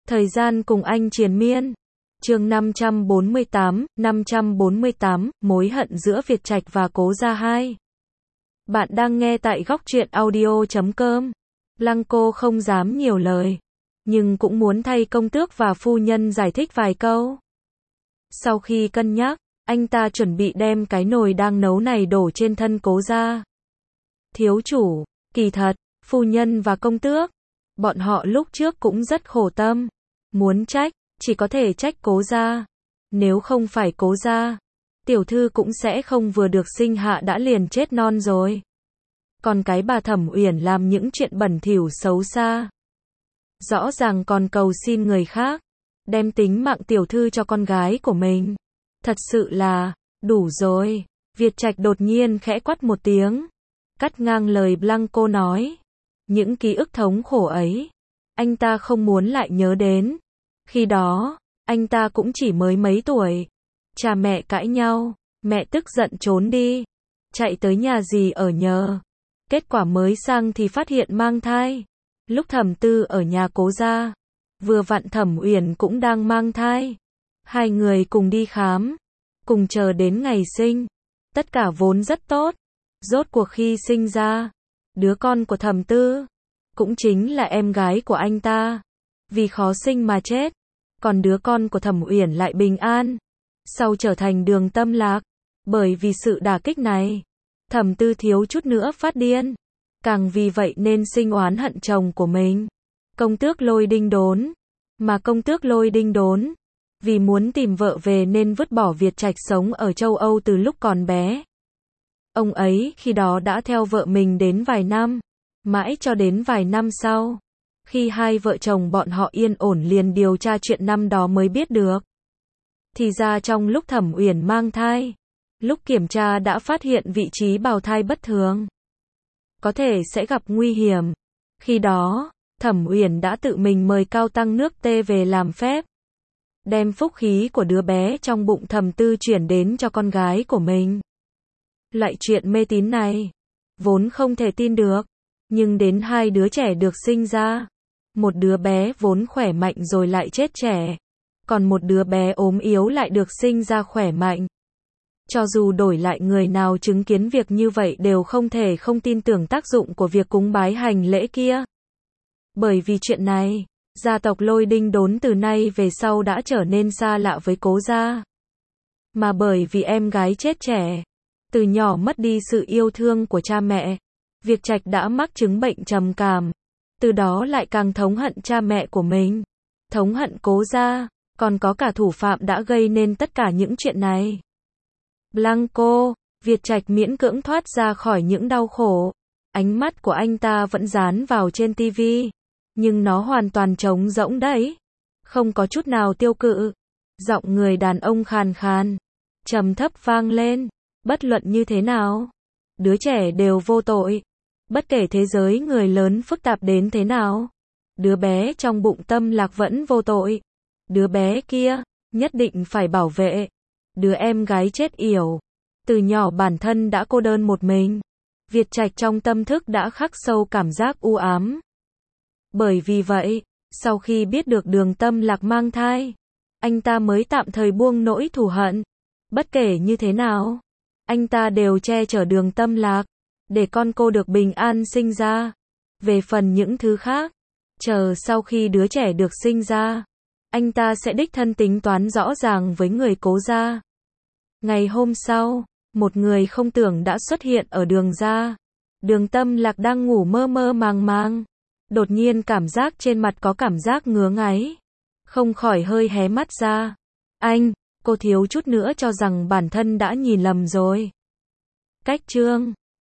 Thời gian cùng anh triền miên. Chương 548, mối hận giữa Việt Trạch và Cố Gia 2. Bạn đang nghe tại góc truyện audio.com. Lăng cô không dám nhiều lời, nhưng cũng muốn thay công tước và phu nhân giải thích vài câu. Sau khi cân nhắc, anh ta chuẩn bị đem cái nồi đang nấu này đổ trên thân Cố Gia. Thiếu chủ, kỳ thật, phu nhân và công tước, bọn họ lúc trước cũng rất khổ tâm. Muốn trách, chỉ có thể trách Cố Gia. Nếu không phải Cố Gia, tiểu thư cũng sẽ không vừa được sinh hạ đã liền chết non rồi. Còn cái bà Thẩm Uyển làm những chuyện bẩn thỉu xấu xa, rõ ràng còn cầu xin người khác, đem tính mạng tiểu thư cho con gái của mình. Thật sự là, đủ rồi. Việt Trạch đột nhiên khẽ quát một tiếng, cắt ngang lời Blanco nói. Những ký ức thống khổ ấy, anh ta không muốn lại nhớ đến. Khi đó, anh ta cũng chỉ mới mấy tuổi. Cha mẹ cãi nhau, mẹ tức giận trốn đi, chạy tới nhà dì ở nhờ. Kết quả mới sang thì phát hiện mang thai. Lúc Thẩm Tư ở nhà Cố Gia, vừa vặn Thẩm Uyển cũng đang mang thai. Hai người cùng đi khám, cùng chờ đến ngày sinh. Tất cả vốn rất tốt. Rốt cuộc khi sinh ra, đứa con của Thẩm Tư, cũng chính là em gái của anh ta, vì khó sinh mà chết. Còn đứa con của Thẩm Uyển lại bình an, sau trở thành Đường Tâm Lạc. Bởi vì sự đả kích này, Thẩm Tư thiếu chút nữa phát điên. Càng vì vậy nên sinh oán hận chồng của mình, công tước Lôi Đinh Đốn. Mà công tước Lôi Đinh Đốn, vì muốn tìm vợ về nên vứt bỏ Việt Trạch sống ở châu Âu từ lúc còn bé. Ông ấy khi đó đã theo vợ mình đến vài năm, mãi cho đến vài năm sau, khi hai vợ chồng bọn họ yên ổn liền điều tra chuyện năm đó mới biết được. Thì ra trong lúc Thẩm Uyển mang thai, lúc kiểm tra đã phát hiện vị trí bào thai bất thường, có thể sẽ gặp nguy hiểm. Khi đó, Thẩm Uyển đã tự mình mời cao tăng nước Tê về làm phép, đem phúc khí của đứa bé trong bụng Thẩm Tư chuyển đến cho con gái của mình. Loại chuyện mê tín này, vốn không thể tin được, nhưng đến hai đứa trẻ được sinh ra, một đứa bé vốn khỏe mạnh rồi lại chết trẻ, còn một đứa bé ốm yếu lại được sinh ra khỏe mạnh. Cho dù đổi lại người nào chứng kiến việc như vậy đều không thể không tin tưởng tác dụng của việc cúng bái hành lễ kia. Bởi vì chuyện này, gia tộc Lôi Đinh Đốn từ nay về sau đã trở nên xa lạ với Cố Gia. Mà bởi vì em gái chết trẻ, từ nhỏ mất đi sự yêu thương của cha mẹ, Việt Trạch đã mắc chứng bệnh trầm cảm. Từ đó lại càng thống hận cha mẹ của mình, thống hận Cố Gia, còn có cả thủ phạm đã gây nên tất cả những chuyện này. Blanco, Việt Trạch miễn cưỡng thoát ra khỏi những đau khổ. Ánh mắt của anh ta vẫn dán vào trên tivi, nhưng nó hoàn toàn trống rỗng đấy, không có chút nào tiêu cự. Giọng người đàn ông khàn khàn, trầm thấp vang lên, bất luận như thế nào, đứa trẻ đều vô tội. Bất kể thế giới người lớn phức tạp đến thế nào, đứa bé trong bụng Tâm Lạc vẫn vô tội. Đứa bé kia, nhất định phải bảo vệ. Đứa em gái chết yểu, từ nhỏ bản thân đã cô đơn một mình. Việt Trạch trong tâm thức đã khắc sâu cảm giác u ám. Bởi vì vậy, sau khi biết được Đường Tâm Lạc mang thai, anh ta mới tạm thời buông nỗi thù hận. Bất kể như thế nào, anh ta đều che chở Đường Tâm Lạc, để con cô được bình an sinh ra. Về phần những thứ khác, chờ sau khi đứa trẻ được sinh ra, anh ta sẽ đích thân tính toán rõ ràng với người Cố Gia. Ngày hôm sau, một người không tưởng đã xuất hiện ở Đường Gia. Đường Tâm Lạc đang ngủ mơ mơ màng màng, đột nhiên cảm giác trên mặt có cảm giác ngứa ngáy, không khỏi hơi hé mắt ra. Anh, cô thiếu chút nữa cho rằng bản thân đã nhìn lầm rồi. Cách chương